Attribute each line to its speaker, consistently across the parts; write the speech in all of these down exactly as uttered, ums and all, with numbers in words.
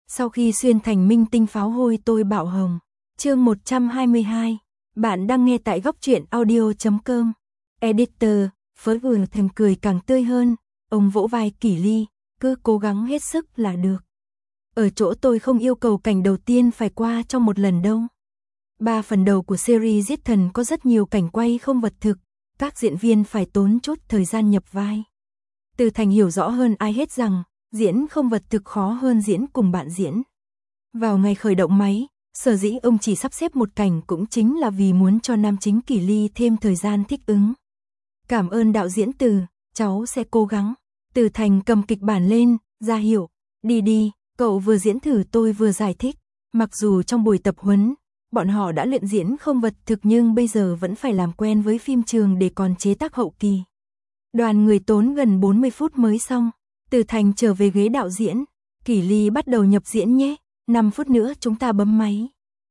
Speaker 1: Sau khi xuyên thành minh tinh pháo hôi tôi bạo hồng. Chương một trăm hai mươi hai. Bạn đang nghe tại góc truyện audio chấm com. Editor, Phớ vừa thành cười càng tươi hơn, ông vỗ vai Kỷ Ly, cứ cố gắng hết sức là được. Ở chỗ tôi không yêu cầu cảnh đầu tiên phải qua trong một lần đâu. Ba phần đầu của series Giết Thần có rất nhiều cảnh quay không vật thực, các diễn viên phải tốn chút thời gian nhập vai. Từ Thành hiểu rõ hơn ai hết rằng, diễn không vật thực khó hơn diễn cùng bạn diễn. Vào ngày khởi động máy, sở dĩ ông chỉ sắp xếp một cảnh cũng chính là vì muốn cho nam chính Kỷ Ly thêm thời gian thích ứng. Cảm ơn đạo diễn Từ, cháu sẽ cố gắng. Từ Thành cầm kịch bản lên, ra hiệu, đi đi, cậu vừa diễn thử tôi vừa giải thích. Mặc dù trong buổi tập huấn, bọn họ đã luyện diễn không vật thực nhưng bây giờ vẫn phải làm quen với phim trường để còn chế tác hậu kỳ. Đoàn người tốn gần bốn mươi phút mới xong. Từ Thành trở về ghế đạo diễn. Kỷ Ly bắt đầu nhập diễn nhé, năm phút nữa chúng ta bấm máy.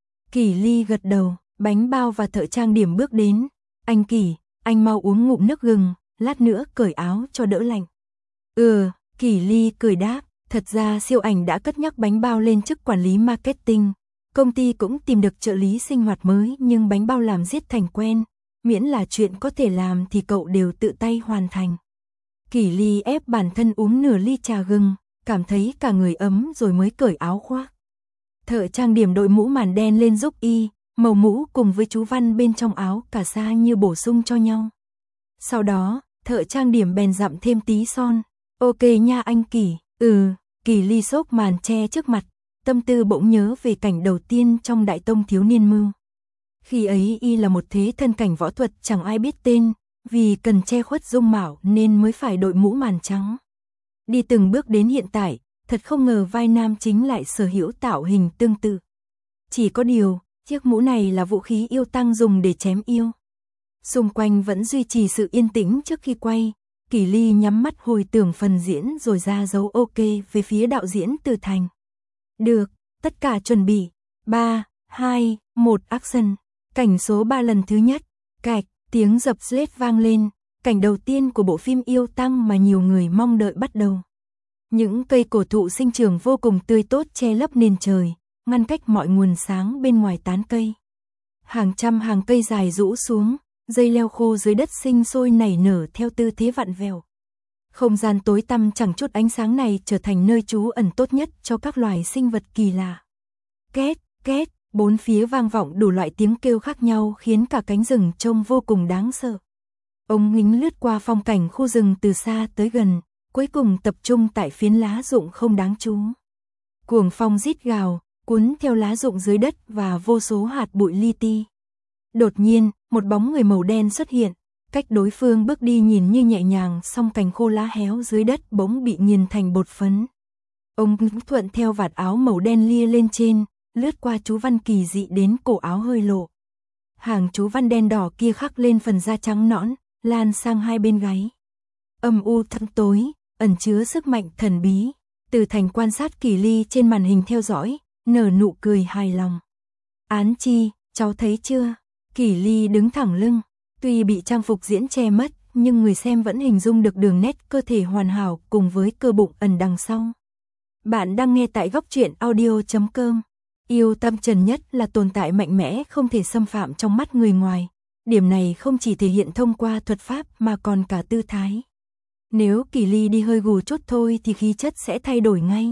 Speaker 1: Kỷ Ly gật đầu, bánh bao và thợ trang điểm bước đến. Anh Kỷ, anh mau uống ngụm nước gừng, lát nữa cởi áo cho đỡ lạnh. Ừ, Kỷ Ly cười đáp, thật ra siêu ảnh đã cất nhắc bánh bao lên chức quản lý marketing. Công ty cũng tìm được trợ lý sinh hoạt mới nhưng bánh bao làm Giết Thành quen, miễn là chuyện có thể làm thì cậu đều tự tay hoàn thành. Kỷ Ly ép bản thân uống nửa ly trà gừng, cảm thấy cả người ấm rồi mới cởi áo khoác. Thợ trang điểm đội mũ màn đen lên giúp y, màu mũ cùng với chú văn bên trong áo cả xa như bổ sung cho nhau. Sau đó, thợ trang điểm bèn dặm thêm tí son. Ok nha anh Kỷ, ừ, Kỷ Ly xốc màn che trước mặt, tâm tư bỗng nhớ về cảnh đầu tiên trong Đại Tông Thiếu Niên Mưu. Khi ấy y là một thế thân cảnh võ thuật chẳng ai biết tên, vì cần che khuất dung mạo nên mới phải đội mũ màn trắng. Đi từng bước đến hiện tại, thật không ngờ vai nam chính lại sở hữu tạo hình tương tự. Chỉ có điều, chiếc mũ này là vũ khí yêu tăng dùng để chém yêu. Xung quanh vẫn duy trì sự yên tĩnh trước khi quay, Kỷ Ly nhắm mắt hồi tưởng phần diễn rồi ra dấu ok về phía đạo diễn Từ Thành. Được, tất cả chuẩn bị. ba, hai, một action. Cảnh số ba lần thứ nhất, cạch, tiếng dập slate vang lên, cảnh đầu tiên của bộ phim yêu tăng mà nhiều người mong đợi bắt đầu. Những cây cổ thụ sinh trưởng vô cùng tươi tốt che lấp nền trời, ngăn cách mọi nguồn sáng bên ngoài tán cây. Hàng trăm hàng cây dài rũ xuống, dây leo khô dưới đất sinh sôi nảy nở theo tư thế vặn vẹo. Không gian tối tăm chẳng chút ánh sáng này trở thành nơi trú ẩn tốt nhất cho các loài sinh vật kỳ lạ. Két, két, bốn phía vang vọng đủ loại tiếng kêu khác nhau khiến cả cánh rừng trông vô cùng đáng sợ. Ông ngính lướt qua phong cảnh khu rừng từ xa tới gần, cuối cùng tập trung tại phiến lá rụng không đáng chú. Cuồng phong rít gào, cuốn theo lá rụng dưới đất và vô số hạt bụi li ti. Đột nhiên, một bóng người màu đen xuất hiện, cách đối phương bước đi nhìn như nhẹ nhàng song cành khô lá héo dưới đất bỗng bị nghiền thành bột phấn. Ông thuận theo vạt áo màu đen lia lên trên, lướt qua chú văn kỳ dị đến cổ áo hơi lộ. Hàng chú văn đen đỏ kia khắc lên phần da trắng nõn, lan sang hai bên gáy. Âm u thâm tối, ẩn chứa sức mạnh thần bí. Từ Thành quan sát Kỷ Ly trên màn hình theo dõi, nở nụ cười hài lòng. Án chi, cháu thấy chưa? Kỷ Ly đứng thẳng lưng, tuy bị trang phục diễn che mất, nhưng người xem vẫn hình dung được đường nét cơ thể hoàn hảo cùng với cơ bụng ẩn đằng sau. Bạn đang nghe tại góc truyện audio chấm com. Yêu tâm trần nhất là tồn tại mạnh mẽ không thể xâm phạm trong mắt người ngoài. Điểm này không chỉ thể hiện thông qua thuật pháp mà còn cả tư thái. Nếu Kỷ Ly đi hơi gù chút thôi thì khí chất sẽ thay đổi ngay.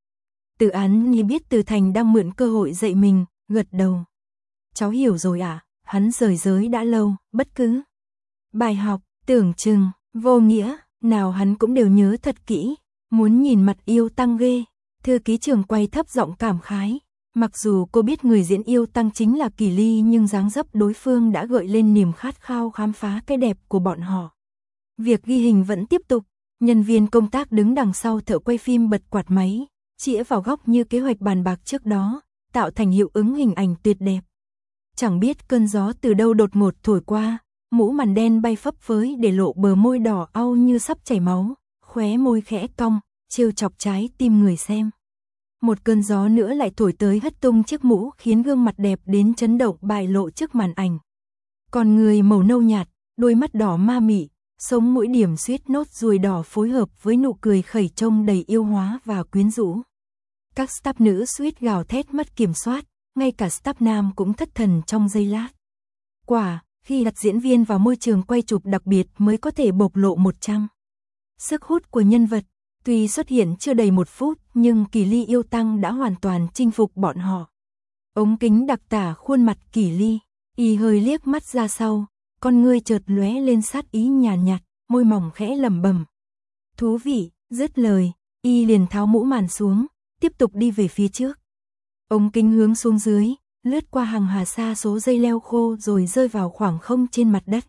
Speaker 1: Từ Án Nhi biết Từ Thành đang mượn cơ hội dạy mình, gật đầu. Cháu hiểu rồi ạ, à? Hắn rời giới đã lâu, bất cứ bài học, tưởng chừng, vô nghĩa, nào hắn cũng đều nhớ thật kỹ. Muốn nhìn mặt yêu tăng ghê. Thư ký trưởng quay thấp giọng cảm khái. Mặc dù cô biết người diễn yêu tăng chính là Kỷ Ly nhưng dáng dấp đối phương đã gợi lên niềm khát khao khám phá cái đẹp của bọn họ. Việc ghi hình vẫn tiếp tục, nhân viên công tác đứng đằng sau thợ quay phim bật quạt máy, chĩa vào góc như kế hoạch bàn bạc trước đó, tạo thành hiệu ứng hình ảnh tuyệt đẹp. Chẳng biết cơn gió từ đâu đột ngột thổi qua, mũ màn đen bay phấp phới để lộ bờ môi đỏ au như sắp chảy máu, khóe môi khẽ cong, trêu chọc trái tim người xem. Một cơn gió nữa lại thổi tới hất tung chiếc mũ khiến gương mặt đẹp đến chấn động bại lộ trước màn ảnh. Còn người màu nâu nhạt, đôi mắt đỏ ma mị, sống mũi điểm suýt nốt ruồi đỏ phối hợp với nụ cười khẩy trông đầy yêu hóa và quyến rũ. Các staff nữ suýt gào thét mất kiểm soát, ngay cả staff nam cũng thất thần trong giây lát. Quả, khi đặt diễn viên vào môi trường quay chụp đặc biệt mới có thể bộc lộ một trăm. Sức hút của nhân vật, tuy xuất hiện chưa đầy một phút nhưng Kỳ Ly yêu tăng đã hoàn toàn chinh phục bọn họ. Ống kính đặc tả khuôn mặt Kỳ Ly, y hơi liếc mắt ra sau, con ngươi chợt lóe lên sát ý nhàn nhạt, môi mỏng khẽ lẩm bẩm. Thú vị, dứt lời, y liền tháo mũ màn xuống, tiếp tục đi về phía trước. Ống kính hướng xuống dưới, lướt qua hàng hà sa số dây leo khô rồi rơi vào khoảng không trên mặt đất.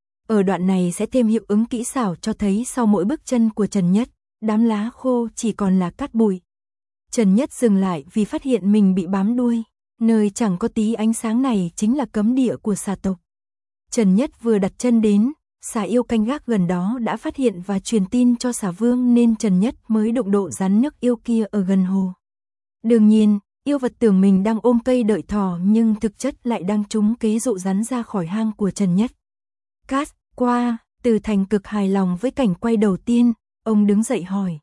Speaker 1: Ở đoạn này sẽ thêm hiệu ứng kỹ xảo cho thấy sau mỗi bước chân của Trần Nhất, đám lá khô chỉ còn là cát bụi. Trần Nhất dừng lại vì phát hiện mình bị bám đuôi, nơi chẳng có tí ánh sáng này chính là cấm địa của xà tộc. Trần Nhất vừa đặt chân đến, xà yêu canh gác gần đó đã phát hiện và truyền tin cho xà vương nên Trần Nhất mới đụng độ rắn nước yêu kia ở gần hồ. Đương nhiên, yêu vật tưởng mình đang ôm cây đợi thỏ nhưng thực chất lại đang trúng kế dụ rắn ra khỏi hang của Trần Nhất. Cát, qua, Từ Thành cực hài lòng với cảnh quay đầu tiên, ông đứng dậy hỏi.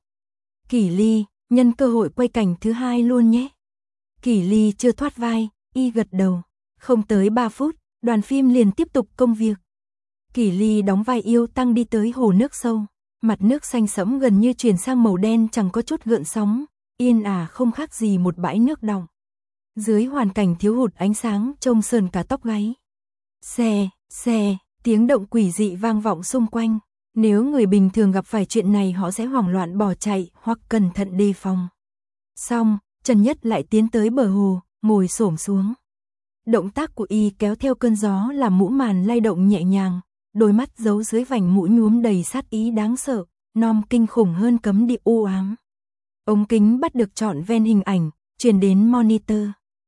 Speaker 1: Kỳ Ly, nhân cơ hội quay cảnh thứ hai luôn nhé. Kỳ Ly chưa thoát vai, y gật đầu. Không tới ba phút, đoàn phim liền tiếp tục công việc. Kỳ Ly đóng vai yêu tăng đi tới hồ nước sâu. Mặt nước xanh sẫm gần như chuyển sang màu đen chẳng có chút gợn sóng, yên ả không khác gì một bãi nước đọng. Dưới hoàn cảnh thiếu hụt ánh sáng trông sờn cả tóc gáy. Xe, xe, tiếng động quỷ dị vang vọng xung quanh. Nếu người bình thường gặp phải chuyện này họ sẽ hoảng loạn bỏ chạy hoặc cẩn thận đề phòng. Xong, Trần Nhất lại tiến tới bờ hồ, ngồi xổm xuống. Động tác của y kéo theo cơn gió làm mũ màn lay động nhẹ nhàng, đôi mắt giấu dưới vành mũi nhuốm đầy sát ý đáng sợ, nom kinh khủng hơn cấm địa u ám. Ống kính bắt được trọn ven hình ảnh, truyền đến monitor.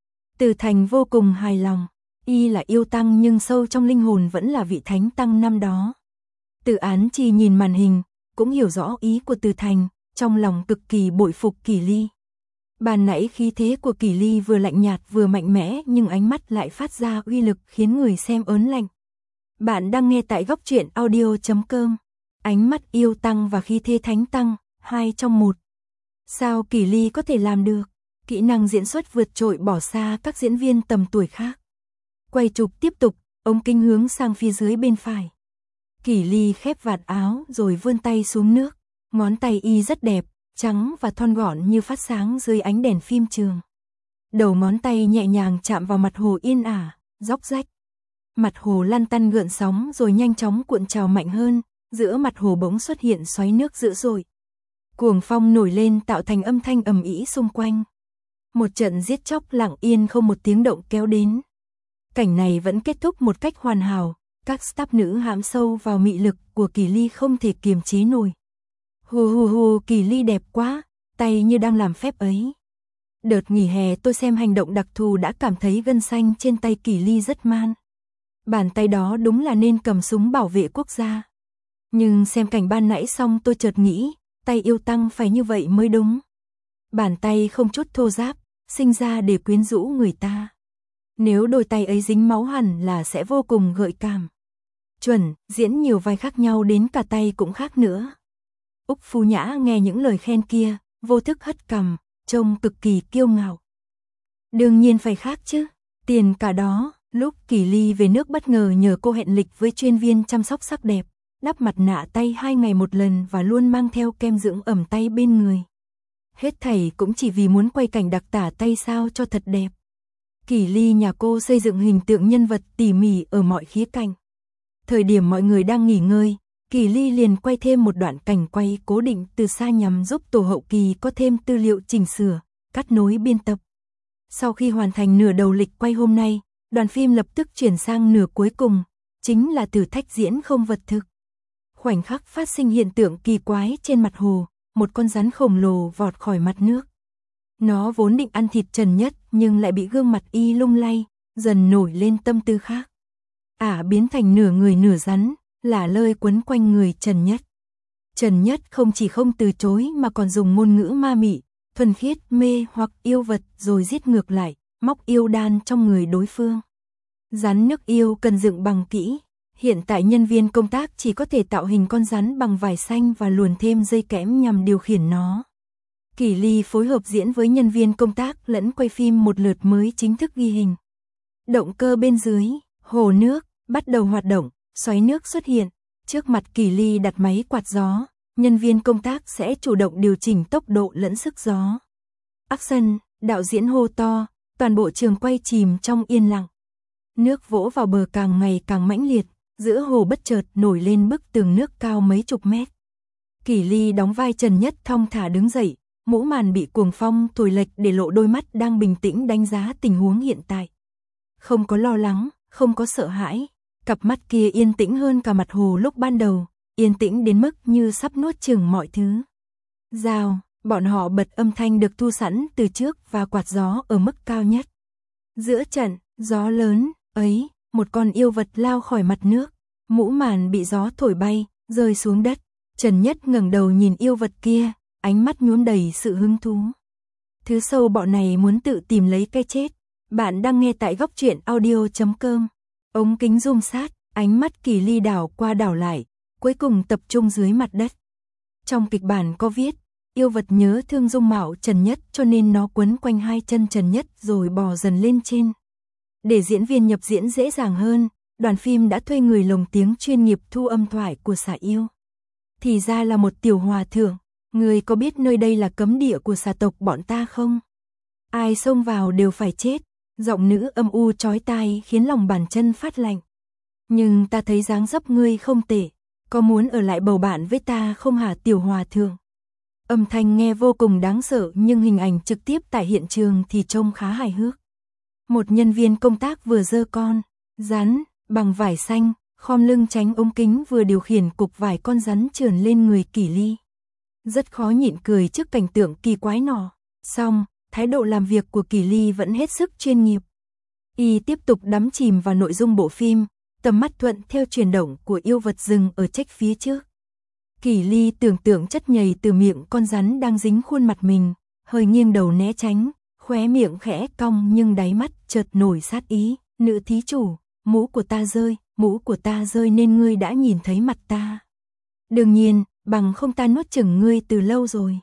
Speaker 1: Từ Thành vô cùng hài lòng, y là yêu tăng nhưng sâu trong linh hồn vẫn là vị thánh tăng năm đó. Từ Án Chi nhìn màn hình, cũng hiểu rõ ý của Từ Thành, trong lòng cực kỳ bội phục Kỳ Ly. Ban nãy khí thế của Kỳ Ly vừa lạnh nhạt vừa mạnh mẽ nhưng ánh mắt lại phát ra uy lực khiến người xem ớn lạnh. Bạn đang nghe tại góc truyện audio chấm com. Ánh mắt yêu tăng và khí thế thánh tăng, hai trong một. Sao Kỳ Ly có thể làm được? Kỹ năng diễn xuất vượt trội bỏ xa các diễn viên tầm tuổi khác. Quay chụp tiếp tục, ống kính hướng sang phía dưới bên phải. Kỳ Ly khép vạt áo rồi vươn tay xuống nước. Ngón tay y rất đẹp, trắng và thon gọn như phát sáng dưới ánh đèn phim trường. Đầu ngón tay nhẹ nhàng chạm vào mặt hồ yên ả, róc rách. Mặt hồ lăn tăn gợn sóng rồi nhanh chóng cuộn trào mạnh hơn, giữa mặt hồ bỗng xuất hiện xoáy nước dữ dội. Cuồng phong nổi lên tạo thành âm thanh ầm ĩ xung quanh. Một trận giết chóc lặng yên không một tiếng động kéo đến. Cảnh này vẫn kết thúc một cách hoàn hảo, các staff nữ hãm sâu vào mị lực của Kỳ Ly không thể kiềm chế nổi. Hù hù hù, Kỳ Ly đẹp quá, tay như đang làm phép ấy. Đợt nghỉ hè tôi xem hành động đặc thù đã cảm thấy gân xanh trên tay Kỳ Ly rất man. Bàn tay đó đúng là nên cầm súng bảo vệ quốc gia. Nhưng xem cảnh ban nãy xong tôi chợt nghĩ, tay yêu tăng phải như vậy mới đúng. Bàn tay không chút thô ráp, sinh ra để quyến rũ người ta. Nếu đôi tay ấy dính máu hẳn là sẽ vô cùng gợi cảm. Chuẩn, diễn nhiều vai khác nhau đến cả tay cũng khác nữa. Úc Phu Nhã nghe những lời khen kia, vô thức hất cằm, trông cực kỳ kiêu ngạo. Đương nhiên phải khác chứ, tiền cả đó. Lúc Kỳ Ly về nước bất ngờ nhờ cô hẹn lịch với chuyên viên chăm sóc sắc đẹp, đắp mặt nạ tay hai ngày một lần và luôn mang theo kem dưỡng ẩm tay bên người. Hết thảy cũng chỉ vì muốn quay cảnh đặc tả tay sao cho thật đẹp. Kỳ Ly nhà cô xây dựng hình tượng nhân vật tỉ mỉ ở mọi khía cạnh. Thời điểm mọi người đang nghỉ ngơi, Kỳ Ly liền quay thêm một đoạn cảnh quay cố định từ xa nhằm giúp tổ hậu kỳ có thêm tư liệu chỉnh sửa, cắt nối biên tập. Sau khi hoàn thành nửa đầu lịch quay hôm nay, đoàn phim lập tức chuyển sang nửa cuối cùng, chính là thử thách diễn không vật thực. Khoảnh khắc phát sinh hiện tượng kỳ quái trên mặt hồ, một con rắn khổng lồ vọt khỏi mặt nước. Nó vốn định ăn thịt Trần Nhất nhưng lại bị gương mặt y lung lay, dần nổi lên tâm tư khác. Ả biến thành nửa người nửa rắn, lả lơi quấn quanh người Trần Nhất. Trần Nhất không chỉ không từ chối mà còn dùng ngôn ngữ ma mị, thuần khiết mê hoặc yêu vật rồi giết ngược lại, móc yêu đan trong người đối phương. Rắn nước yêu cần dựng bằng kỹ. Hiện tại nhân viên công tác chỉ có thể tạo hình con rắn bằng vải xanh và luồn thêm dây kẽm nhằm điều khiển nó. Kỷ Ly phối hợp diễn với nhân viên công tác lẫn quay phim một lượt mới chính thức ghi hình. Động cơ bên dưới, hồ nước, bắt đầu hoạt động, xoáy nước xuất hiện. Trước mặt Kỷ Ly đặt máy quạt gió, nhân viên công tác sẽ chủ động điều chỉnh tốc độ lẫn sức gió. Action, đạo diễn hô to, toàn bộ trường quay chìm trong yên lặng. Nước vỗ vào bờ càng ngày càng mãnh liệt, giữa hồ bất chợt nổi lên bức tường nước cao mấy chục mét. Kỷ Ly đóng vai Trần Nhất thong thả đứng dậy, mũ màn bị cuồng phong thổi lệch để lộ đôi mắt đang bình tĩnh đánh giá tình huống hiện tại. Không có lo lắng, không có sợ hãi, cặp mắt kia yên tĩnh hơn cả mặt hồ lúc ban đầu, yên tĩnh đến mức như sắp nuốt chửng mọi thứ. Rào, bọn họ bật âm thanh được thu sẵn từ trước và quạt gió ở mức cao nhất. Giữa trận, gió lớn, ấy, một con yêu vật lao khỏi mặt nước, mũ màn bị gió thổi bay, rơi xuống đất. Trần Nhất ngẩng đầu nhìn yêu vật kia, ánh mắt nhuốm đầy sự hứng thú. Thứ sâu bọ này muốn tự tìm lấy cái chết. Bạn đang nghe tại góc truyện audio chấm com. Ống kính zoom sát, ánh mắt Kỷ Ly đảo qua đảo lại, cuối cùng tập trung dưới mặt đất. Trong kịch bản có viết, yêu vật nhớ thương dung mạo Trần Nhất cho nên nó quấn quanh hai chân Trần Nhất rồi bò dần lên trên. Để diễn viên nhập diễn dễ dàng hơn, đoàn phim đã thuê người lồng tiếng chuyên nghiệp thu âm thoại của xà yêu. Thì ra là một tiểu hòa thượng, người có biết nơi đây là cấm địa của xà tộc bọn ta không? Ai xông vào đều phải chết. Giọng nữ âm u chói tai khiến lòng bàn chân phát lạnh. Nhưng ta thấy dáng dấp ngươi không tệ, có muốn ở lại bầu bạn với ta không hả tiểu hòa thượng? Âm thanh nghe vô cùng đáng sợ nhưng hình ảnh trực tiếp tại hiện trường thì trông khá hài hước. Một nhân viên công tác vừa giơ con rắn bằng vải xanh, khom lưng tránh ống kính vừa điều khiển cục vải con rắn trườn lên người Kỷ Ly. Rất khó nhịn cười trước cảnh tượng kỳ quái nọ. Xong, thái độ làm việc của Kỷ Ly vẫn hết sức chuyên nghiệp. Y tiếp tục đắm chìm vào nội dung bộ phim, tầm mắt thuận theo chuyển động của yêu vật rừng ở trách phía trước. Kỷ Ly tưởng tượng chất nhầy từ miệng con rắn đang dính khuôn mặt mình, hơi nghiêng đầu né tránh, khóe miệng khẽ cong nhưng đáy mắt chợt nổi sát ý. Nữ thí chủ, mũ của ta rơi, mũ của ta rơi nên ngươi đã nhìn thấy mặt ta. Đương nhiên, bằng không ta nuốt chửng ngươi từ lâu rồi.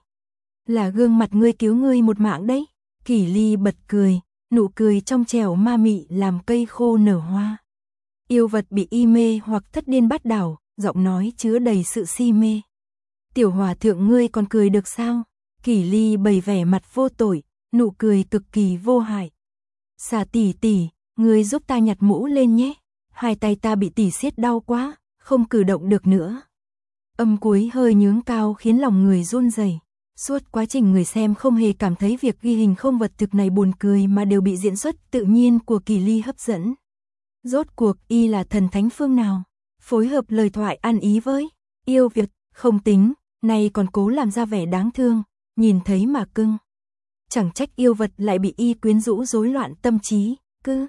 Speaker 1: Là gương mặt ngươi cứu ngươi một mạng đấy. Kỷ Ly bật cười, nụ cười trong trẻo ma mị làm cây khô nở hoa. Yêu vật bị y mê hoặc thất điên bắt đảo, giọng nói chứa đầy sự si mê. Tiểu hòa thượng ngươi còn cười được sao? Kỷ Ly bày vẻ mặt vô tội, nụ cười cực kỳ vô hại. Xà tỷ tỷ, ngươi giúp ta nhặt mũ lên nhé. Hai tay ta bị tỷ siết đau quá, không cử động được nữa. Âm cuối hơi nhướng cao khiến lòng người run rẩy. Suốt quá trình người xem không hề cảm thấy việc ghi hình không vật thực này buồn cười mà đều bị diễn xuất tự nhiên của Kỷ Ly hấp dẫn. Rốt cuộc y là thần thánh phương nào? Phối hợp lời thoại ăn ý với yêu Việt, không tính, nay còn cố làm ra vẻ đáng thương, nhìn thấy mà cưng. Chẳng trách yêu vật lại bị y quyến rũ rối loạn tâm trí, cứ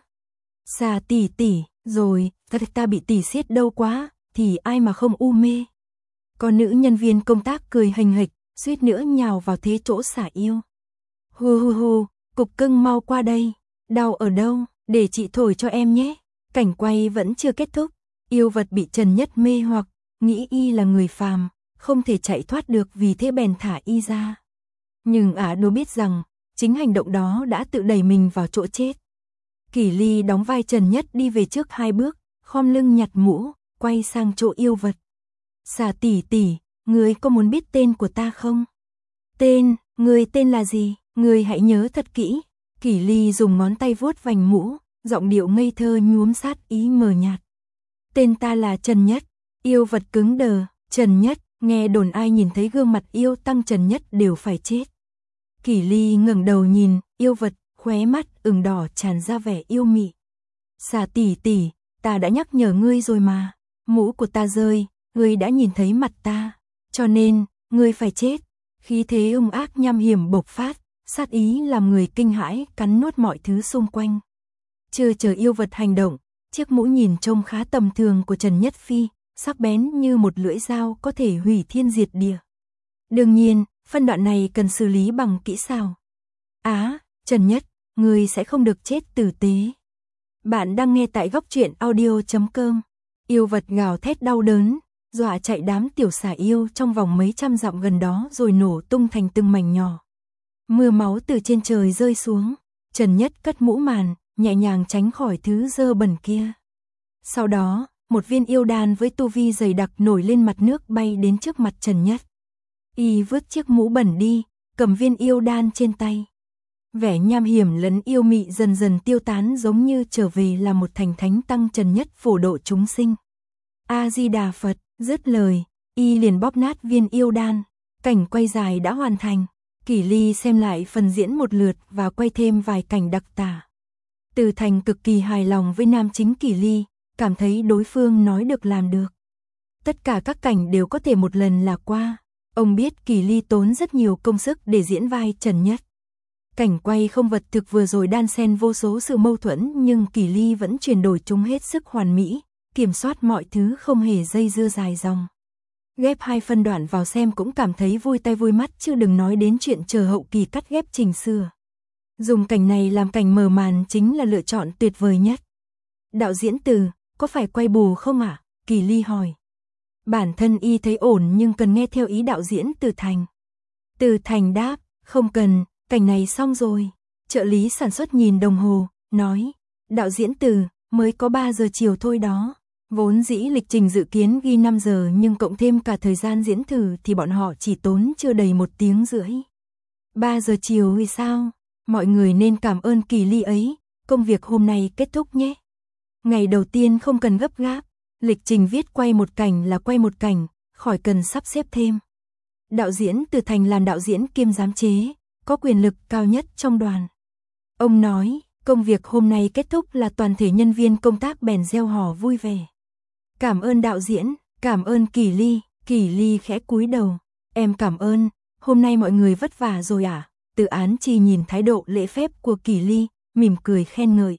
Speaker 1: xà tỷ tỷ, rồi, ta, ta bị tỷ siết đâu quá, thì ai mà không u mê. Còn nữ nhân viên công tác cười hình hịch, suýt nữa nhào vào thế chỗ xả yêu. Hu hu hu, cục cưng mau qua đây, đau ở đâu, để chị thổi cho em nhé. Cảnh quay vẫn chưa kết thúc, yêu vật bị Trần Nhất mê hoặc, nghĩ y là người phàm, không thể chạy thoát được vì thế bèn thả y ra. Nhưng ả đâu biết rằng, chính hành động đó đã tự đẩy mình vào chỗ chết. Kỷ Ly đóng vai Trần Nhất đi về trước hai bước, khom lưng nhặt mũ, quay sang chỗ yêu vật. Xà tỷ tỷ, ngươi có muốn biết tên của ta không? Tên, ngươi tên là gì? Ngươi hãy nhớ thật kỹ. Kỷ Ly dùng ngón tay vuốt vành mũ, giọng điệu ngây thơ nhuốm sát ý mờ nhạt. Tên ta là Trần Nhất. Yêu vật cứng đờ, Trần Nhất, nghe đồn ai nhìn thấy gương mặt yêu tăng Trần Nhất đều phải chết. Kỷ Ly ngẩng đầu nhìn, yêu vật, khóe mắt ửng đỏ tràn ra vẻ yêu mị. Xà tỷ tỷ, ta đã nhắc nhở ngươi rồi mà, mũ của ta rơi, ngươi đã nhìn thấy mặt ta, cho nên, ngươi phải chết. Khí thế hung ác nham hiểm bộc phát, sát ý làm người kinh hãi, cắn nuốt mọi thứ xung quanh. Chưa chờ yêu vật hành động, chiếc mũ nhìn trông khá tầm thường của Trần Nhất Phi, sắc bén như một lưỡi dao có thể hủy thiên diệt địa. Đương nhiên, phân đoạn này cần xử lý bằng kỹ xảo. Á, Trần Nhất, ngươi sẽ không được chết tử tế. Bạn đang nghe tại góc truyện audio chấm com. Yêu vật gào thét đau đớn, dọa chạy đám tiểu xà yêu trong vòng mấy trăm dặm gần đó rồi nổ tung thành từng mảnh nhỏ. Mưa máu từ trên trời rơi xuống, Trần Nhất cất mũ màn, nhẹ nhàng tránh khỏi thứ dơ bẩn kia. Sau đó, một viên yêu đan với tu vi dày đặc nổi lên mặt nước bay đến trước mặt Trần Nhất. Y vứt chiếc mũ bẩn đi, cầm viên yêu đan trên tay. Vẻ nham hiểm lẫn yêu mị dần dần tiêu tán, giống như trở về là một thành thánh tăng. Trần Nhất phổ độ chúng sinh. A Di Đà Phật, dứt lời, y liền bóp nát viên yêu đan. Cảnh quay dài đã hoàn thành. Kỷ Ly xem lại phần diễn một lượt và quay thêm vài cảnh đặc tả. Từ Thành cực kỳ hài lòng với nam chính Kỷ Ly, cảm thấy đối phương nói được làm được. Tất cả các cảnh đều có thể một lần là qua. Ông biết Kỷ Ly tốn rất nhiều công sức để diễn vai Trần Nhất. Cảnh quay không vật thực vừa rồi đan xen vô số sự mâu thuẫn, nhưng Kỷ Ly vẫn chuyển đổi chúng hết sức hoàn mỹ, kiểm soát mọi thứ không hề dây dưa dài dòng. Ghép hai phân đoạn vào xem cũng cảm thấy vui tai vui mắt, chứ đừng nói đến chuyện chờ hậu kỳ cắt ghép chỉnh sửa. Dùng cảnh này làm cảnh mở màn chính là lựa chọn tuyệt vời nhất. Đạo diễn Từ, có phải quay bù không ạ? À? Kỷ Ly hỏi. Bản thân y thấy ổn nhưng cần nghe theo ý đạo diễn Từ Thành. Từ Thành đáp, không cần, cảnh này xong rồi. Trợ lý sản xuất nhìn đồng hồ, nói, đạo diễn Từ, mới có ba giờ chiều thôi đó. Vốn dĩ lịch trình dự kiến ghi năm giờ nhưng cộng thêm cả thời gian diễn thử thì bọn họ chỉ tốn chưa đầy một tiếng rưỡi. ba giờ chiều thì sao? Mọi người nên cảm ơn Kỷ Ly ấy, công việc hôm nay kết thúc nhé. Ngày đầu tiên không cần gấp gáp, lịch trình viết quay một cảnh là quay một cảnh, khỏi cần sắp xếp thêm. Đạo diễn Từ Thành làm đạo diễn kiêm giám chế, có quyền lực cao nhất trong đoàn. Ông nói, công việc hôm nay kết thúc là toàn thể nhân viên công tác bèn reo hò vui vẻ. Cảm ơn đạo diễn, cảm ơn Kỷ Ly. Kỷ Ly khẽ cúi đầu, em cảm ơn, hôm nay mọi người vất vả rồi à? Từ Án Chi nhìn thái độ lễ phép của Kỷ Ly, mỉm cười khen ngợi.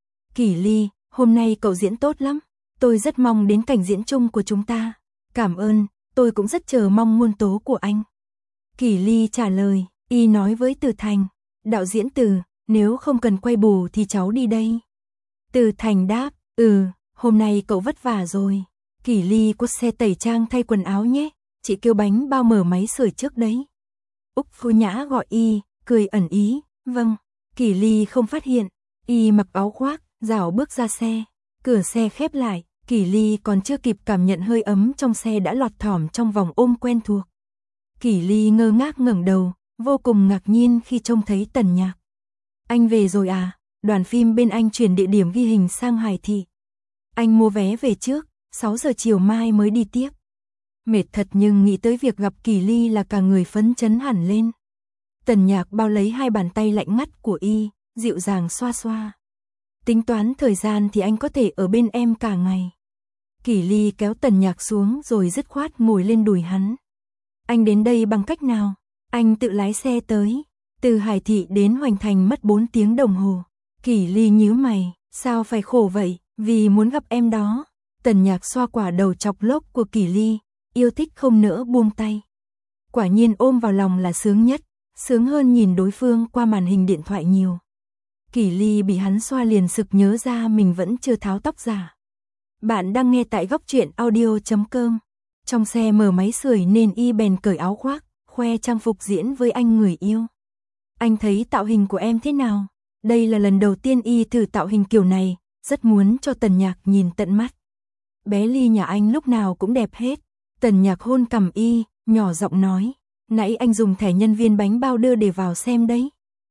Speaker 1: Kỷ Ly, hôm nay cậu diễn tốt lắm, tôi rất mong đến cảnh diễn chung của chúng ta. Cảm ơn, tôi cũng rất chờ mong muôn tố của anh. Kỷ Ly trả lời, y nói với Từ Thành, đạo diễn Từ, nếu không cần quay bù thì cháu đi đây. Từ Thành đáp, ừ, hôm nay cậu vất vả rồi. Kỷ Ly có xe tẩy trang thay quần áo nhé, chị kêu bánh bao mở máy sưởi trước đấy. Úc Phu Nhã gọi y, cười ẩn ý, vâng. Kỷ Ly không phát hiện, y mặc áo khoác, rảo bước ra xe. Cửa xe khép lại, Kỷ Ly còn chưa kịp cảm nhận hơi ấm trong xe đã lọt thỏm trong vòng ôm quen thuộc. Kỷ Ly ngơ ngác ngẩng đầu, vô cùng ngạc nhiên khi trông thấy Tần Nhạc. Anh về rồi à? Đoàn phim bên anh chuyển địa điểm ghi hình sang Hải Thị. Anh mua vé về trước, sáu giờ chiều mai mới đi tiếp. Mệt thật nhưng nghĩ tới việc gặp Kỷ Ly là cả người phấn chấn hẳn lên. Tần Nhạc bao lấy hai bàn tay lạnh ngắt của y, dịu dàng xoa xoa. Tính toán thời gian thì anh có thể ở bên em cả ngày. Kỷ Ly kéo Tần Nhạc xuống rồi dứt khoát ngồi lên đùi hắn. Anh đến đây bằng cách nào? Anh tự lái xe tới. Từ Hải Thị đến Hoành Thành mất bốn tiếng đồng hồ. Kỷ Ly nhíu mày, sao phải khổ vậy, vì muốn gặp em đó. Tần Nhạc xoa quả đầu chọc lốc của Kỷ Ly, yêu thích không nỡ buông tay. Quả nhiên ôm vào lòng là sướng nhất, sướng hơn nhìn đối phương qua màn hình điện thoại nhiều. Kỷ Ly bị hắn xoa liền sực nhớ ra mình vẫn chưa tháo tóc giả. Bạn đang nghe tại góc truyện audio chấm com. Trong xe mở máy sưởi nên y bèn cởi áo khoác, khoe trang phục diễn với anh người yêu. Anh thấy tạo hình của em thế nào? Đây là lần đầu tiên y thử tạo hình kiểu này, rất muốn cho Tần Nhạc nhìn tận mắt. Bé Ly nhà anh lúc nào cũng đẹp hết. Tần Nhạc hôn cằm y, nhỏ giọng nói, nãy anh dùng thẻ nhân viên bánh bao đưa để vào xem đấy.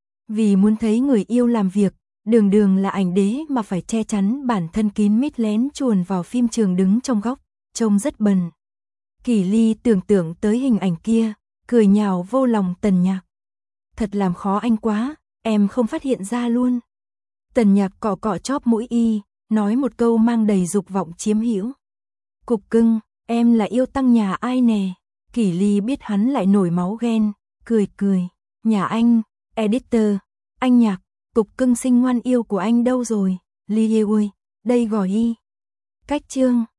Speaker 1: Vì muốn thấy người yêu làm việc, đường đường là ảnh đế mà phải che chắn bản thân kín mít lén chuồn vào phim trường đứng trong góc, trông rất bần. Kỷ Ly tưởng tượng tới hình ảnh kia, cười nhào vô lòng Tần Nhạc. Thật làm khó anh quá, em không phát hiện ra luôn. Tần Nhạc cọ cọ chóp mũi y, nói một câu mang đầy dục vọng chiếm hữu. Cục cưng, em là yêu tăng nhà ai nè? Kỷ Ly biết hắn lại nổi máu ghen, cười cười. Nhà anh, editor, anh Nhạc, cục cưng xinh ngoan yêu của anh đâu rồi? Ly ơi, đây gọi y. Cách chương